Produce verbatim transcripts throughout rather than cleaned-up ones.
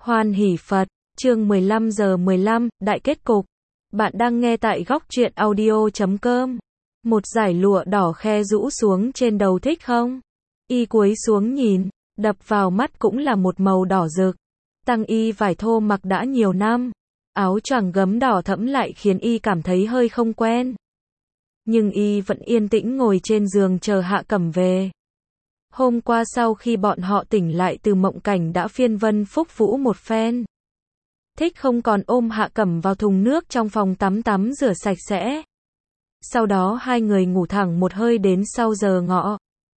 Hoan hỷ Phật, chương mười lăm giờ mười lăm, đại kết cục. Bạn đang nghe tại góc truyện audio chấm com. Một dải lụa đỏ khe rũ xuống trên đầu thích không? Y cúi xuống nhìn, đập vào mắt cũng là một màu đỏ rực. Tăng y vải thô mặc đã nhiều năm. Áo choàng gấm đỏ thẫm lại khiến y cảm thấy hơi không quen. Nhưng y vẫn yên tĩnh ngồi trên giường chờ Hạ Cẩm về. Hôm qua sau khi bọn họ tỉnh lại từ mộng cảnh đã phiên vân phúc vũ một phen. Thích không còn ôm Hạ Cẩm vào thùng nước trong phòng tắm tắm rửa sạch sẽ. Sau đó hai người ngủ thẳng một hơi đến sau giờ ngọ.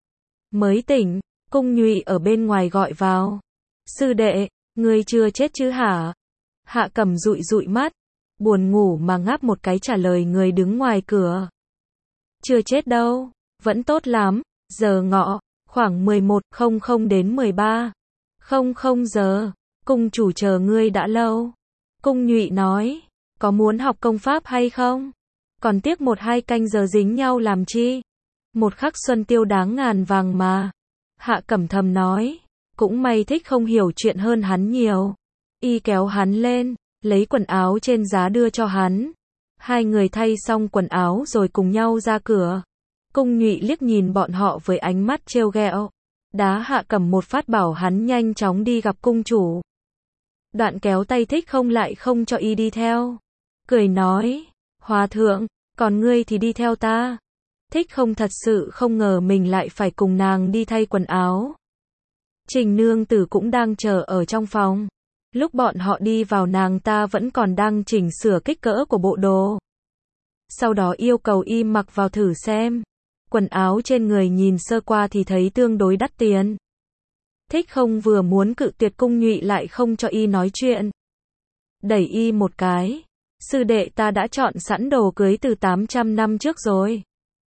Mới tỉnh, Cung Nhụy ở bên ngoài gọi vào. Sư đệ, ngươi chưa chết chứ hả? Hạ Cẩm dụi dụi mắt, buồn ngủ mà ngáp một cái trả lời người đứng ngoài cửa. Chưa chết đâu, vẫn tốt lắm, giờ ngọ, khoảng mười một không không đến mười ba không không giờ, cung chủ chờ ngươi đã lâu. Cung Nhụy nói, có muốn học công pháp hay không? Còn tiếc một hai canh giờ dính nhau làm chi? Một khắc xuân tiêu đáng ngàn vàng mà. Hạ Cẩm thầm nói, cũng may Thích không hiểu chuyện hơn hắn nhiều. Y kéo hắn lên, lấy quần áo trên giá đưa cho hắn. Hai người thay xong quần áo rồi cùng nhau ra cửa. Cung Nhụy liếc nhìn bọn họ với ánh mắt trêu ghẹo, đá Hạ Cẩm một phát bảo hắn nhanh chóng đi gặp cung chủ. Đoạn kéo tay Thích không lại không cho y đi theo. Cười nói, hòa thượng, còn ngươi thì đi theo ta. Thích không thật sự không ngờ mình lại phải cùng nàng đi thay quần áo. Trình nương tử cũng đang chờ ở trong phòng. Lúc bọn họ đi vào nàng ta vẫn còn đang chỉnh sửa kích cỡ của bộ đồ. Sau đó yêu cầu y mặc vào thử xem. Quần áo trên người nhìn sơ qua thì thấy tương đối đắt tiền. Thích không vừa muốn cự tuyệt Cung Nhụy lại không cho y nói chuyện. Đẩy y một cái. Sư đệ ta đã chọn sẵn đồ cưới từ tám trăm năm trước rồi.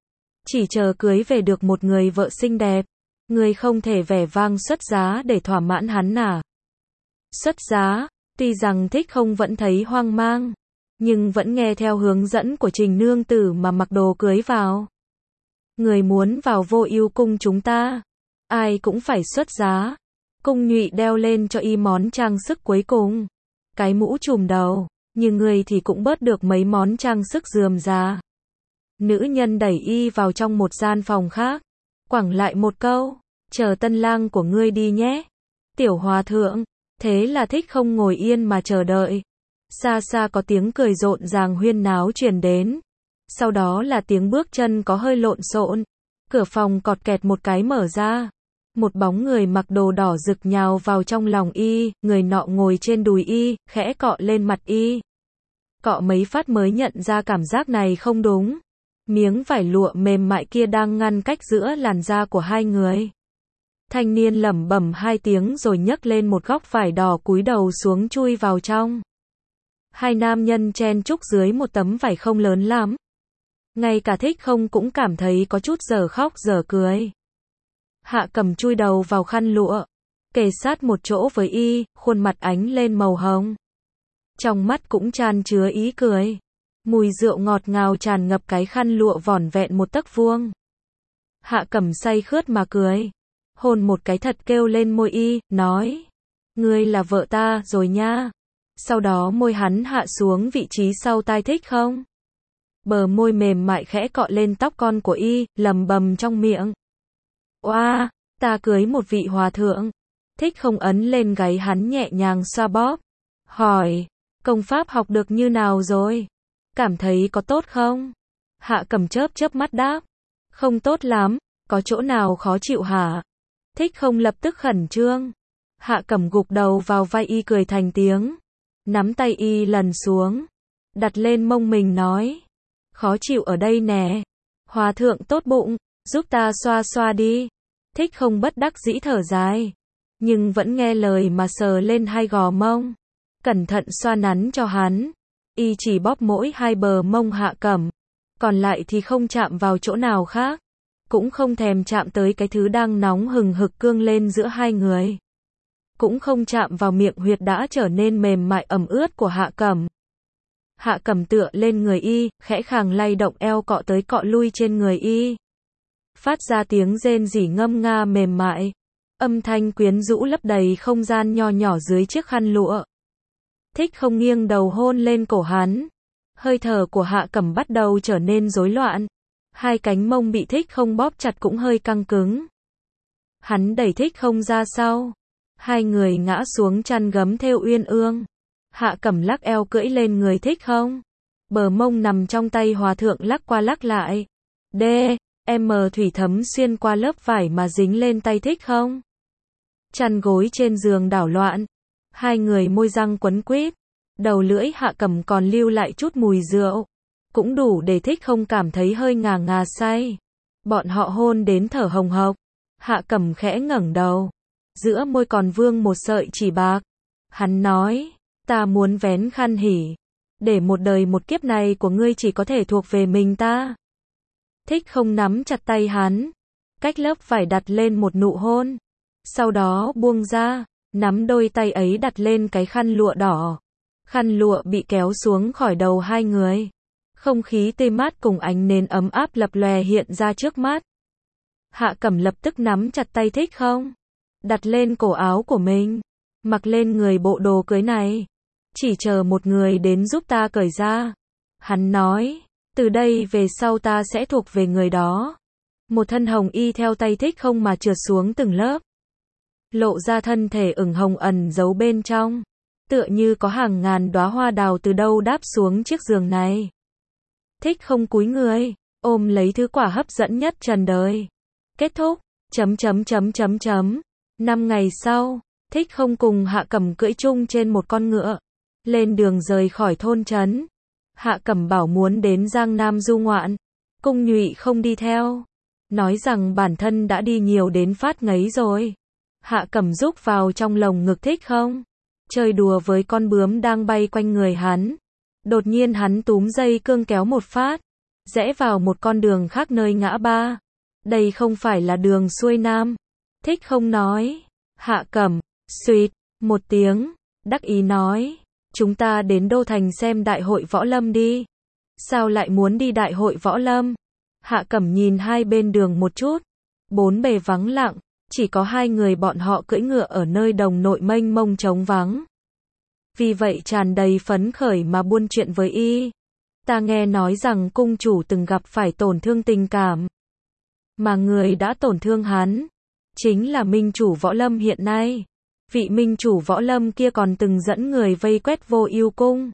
Chỉ chờ cưới về được một người vợ xinh đẹp. Người không thể vẻ vang xuất giá để thỏa mãn hắn à? Xuất giá, tuy rằng Thích không vẫn thấy hoang mang. Nhưng vẫn nghe theo hướng dẫn của Trình nương tử mà mặc đồ cưới vào. Người muốn vào Vô Ưu cung chúng ta, ai cũng phải xuất giá. Cung Nhụy đeo lên cho y món trang sức cuối cùng. Cái mũ trùm đầu, nhưng người thì cũng bớt được mấy món trang sức rườm rà. Nữ nhân đẩy y vào trong một gian phòng khác, quẳng lại một câu, chờ tân lang của ngươi đi nhé. Tiểu hòa thượng, thế là Thích không ngồi yên mà chờ đợi. Xa xa có tiếng cười rộn ràng huyên náo truyền đến. Sau đó là tiếng bước chân có hơi lộn xộn. Cửa phòng cọt kẹt một cái mở ra. Một bóng người mặc đồ đỏ rực nhào vào trong lòng y, người nọ ngồi trên đùi y, khẽ cọ lên mặt y. Cọ mấy phát mới nhận ra cảm giác này không đúng. Miếng vải lụa mềm mại kia đang ngăn cách giữa làn da của hai người. Thanh niên lẩm bẩm hai tiếng rồi nhấc lên một góc vải đỏ cúi đầu xuống chui vào trong. Hai nam nhân chen chúc dưới một tấm vải không lớn lắm. Ngay cả Thích không cũng cảm thấy có chút dở khóc dở cười. Hạ Cẩm chui đầu vào khăn lụa, kề sát một chỗ với y, khuôn mặt ánh lên màu hồng. Trong mắt cũng tràn chứa ý cười. Mùi rượu ngọt ngào tràn ngập cái khăn lụa vỏn vẹn một tấc vuông. Hạ Cẩm say khướt mà cười. Hôn một cái thật kêu lên môi y, nói. Ngươi là vợ ta rồi nha. Sau đó môi hắn hạ xuống vị trí sau tai Thích không. Bờ môi mềm mại khẽ cọ lên tóc con của y, lầm bầm trong miệng. Oa, ta cưới một vị hòa thượng. Thích không ấn lên gáy hắn nhẹ nhàng xoa bóp. Hỏi, công pháp học được như nào rồi? Cảm thấy có tốt không? Hạ Cẩm chớp chớp mắt đáp. Không tốt lắm, có chỗ nào khó chịu hả? Thích không lập tức khẩn trương. Hạ Cẩm gục đầu vào vai y cười thành tiếng. Nắm tay y lần xuống. Đặt lên mông mình nói. Khó chịu ở đây nè. Hòa thượng tốt bụng, giúp ta xoa xoa đi. Thích không bất đắc dĩ thở dài. Nhưng vẫn nghe lời mà sờ lên hai gò mông. Cẩn thận xoa nắn cho hắn. Y chỉ bóp mỗi hai bờ mông Hạ Cẩm. Còn lại thì không chạm vào chỗ nào khác. Cũng không thèm chạm tới cái thứ đang nóng hừng hực cương lên giữa hai người. Cũng không chạm vào miệng huyệt đã trở nên mềm mại ẩm ướt của Hạ Cẩm. Hạ Cẩm tựa lên người y, khẽ khàng lay động eo cọ tới cọ lui trên người y. Phát ra tiếng rên rỉ ngâm nga mềm mại. Âm thanh quyến rũ lấp đầy không gian nho nhỏ dưới chiếc khăn lụa. Thích không nghiêng đầu hôn lên cổ hắn. Hơi thở của Hạ Cẩm bắt đầu trở nên rối loạn. Hai cánh mông bị Thích không bóp chặt cũng hơi căng cứng. Hắn đẩy Thích không ra sau. Hai người ngã xuống chăn gấm thêu uyên ương. Hạ Cẩm lắc eo cưỡi lên người Thích không. Bờ mông nằm trong tay hòa thượng lắc qua lắc lại. D, M thủy thấm xuyên qua lớp vải mà dính lên tay Thích không. Chăn gối trên giường đảo loạn. Hai người môi răng quấn quýt. Đầu lưỡi Hạ Cẩm còn lưu lại chút mùi rượu. Cũng đủ để Thích không cảm thấy hơi ngà ngà say. Bọn họ hôn đến thở hồng hộc. Hạ Cẩm khẽ ngẩng đầu. Giữa môi còn vương một sợi chỉ bạc. Hắn nói, ta muốn vén khăn hỉ. Để một đời một kiếp này của ngươi chỉ có thể thuộc về mình ta. Thích không nắm chặt tay hắn. Cách lớp vải đặt lên một nụ hôn. Sau đó buông ra, nắm đôi tay ấy đặt lên cái khăn lụa đỏ. Khăn lụa bị kéo xuống khỏi đầu hai người. Không khí tươi mát cùng ánh nến ấm áp lập lòe hiện ra trước mắt. Hạ Cẩm lập tức nắm chặt tay Thích không. Đặt lên cổ áo của mình. Mặc lên người bộ đồ cưới này. Chỉ chờ một người đến giúp ta cởi ra. Hắn nói, từ đây về sau ta sẽ thuộc về người đó. Một thân hồng y theo tay Thích không mà trượt xuống từng lớp. Lộ ra thân thể ửng hồng ẩn giấu bên trong. Tựa như có hàng ngàn đóa hoa đào từ đâu đáp xuống chiếc giường này. Thích không cúi người, ôm lấy thứ quả hấp dẫn nhất trần đời. Kết thúc, chấm chấm chấm chấm chấm. Năm ngày sau, Thích không cùng Hạ Cẩm cưỡi chung trên một con ngựa. Lên đường rời khỏi thôn trấn. Hạ Cẩm bảo muốn đến Giang Nam du ngoạn. Cung Nhụy không đi theo. Nói rằng bản thân đã đi nhiều đến phát ngấy rồi. Hạ Cẩm rúc vào trong lồng ngực Thích không. Chơi đùa với con bướm đang bay quanh người hắn. Đột nhiên hắn túm dây cương kéo một phát. Rẽ vào một con đường khác nơi ngã ba. Đây không phải là đường xuôi nam. Thích không nói. Hạ Cẩm, suýt, một tiếng, đắc ý nói. Chúng ta đến Đô Thành xem đại hội võ lâm đi. Sao lại muốn đi đại hội võ lâm? Hạ Cẩm nhìn hai bên đường một chút. Bốn bề vắng lặng. Chỉ có hai người bọn họ cưỡi ngựa ở nơi đồng nội mênh mông trống vắng. Vì vậy tràn đầy phấn khởi mà buôn chuyện với y. Ta nghe nói rằng cung chủ từng gặp phải tổn thương tình cảm. Mà người đã tổn thương hắn chính là minh chủ võ lâm hiện nay. Vị minh chủ võ lâm kia còn từng dẫn người vây quét Vô Ưu cung.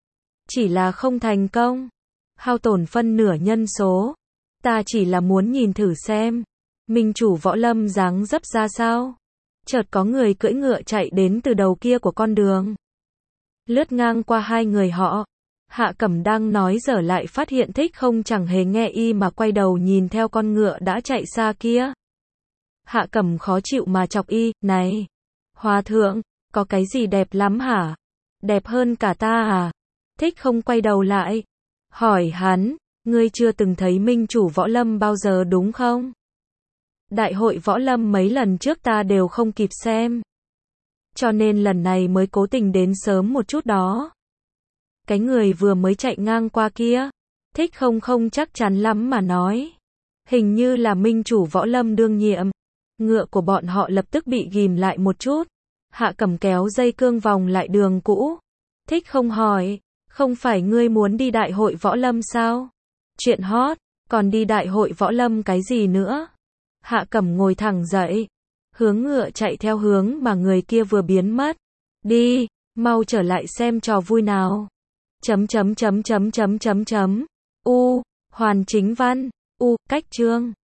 Chỉ là không thành công. Hao tổn phân nửa nhân số. Ta chỉ là muốn nhìn thử xem. Minh chủ võ lâm dáng dấp ra sao. Chợt có người cưỡi ngựa chạy đến từ đầu kia của con đường. Lướt ngang qua hai người họ. Hạ Cẩm đang nói dở lại phát hiện Thích không chẳng hề nghe y mà quay đầu nhìn theo con ngựa đã chạy xa kia. Hạ Cẩm khó chịu mà chọc y, này. Hòa thượng, có cái gì đẹp lắm hả? Đẹp hơn cả ta à? Thích không quay đầu lại. Hỏi hắn, ngươi chưa từng thấy minh chủ võ lâm bao giờ đúng không? Đại hội võ lâm mấy lần trước ta đều không kịp xem. Cho nên lần này mới cố tình đến sớm một chút đó. Cái người vừa mới chạy ngang qua kia. Thích không không chắc chắn lắm mà nói. Hình như là minh chủ võ lâm đương nhiệm. Ngựa của bọn họ lập tức bị ghìm lại một chút. Hạ Cẩm kéo dây cương vòng lại đường cũ. Thích không hỏi, không phải ngươi muốn đi đại hội võ lâm sao? Chuyện hot, còn đi đại hội võ lâm cái gì nữa? Hạ Cẩm ngồi thẳng dậy, hướng ngựa chạy theo hướng mà người kia vừa biến mất. Đi, mau trở lại xem trò vui nào. Chấm chấm chấm chấm chấm chấm chấm. U, Hoàn Chính Văn, U, cách chương.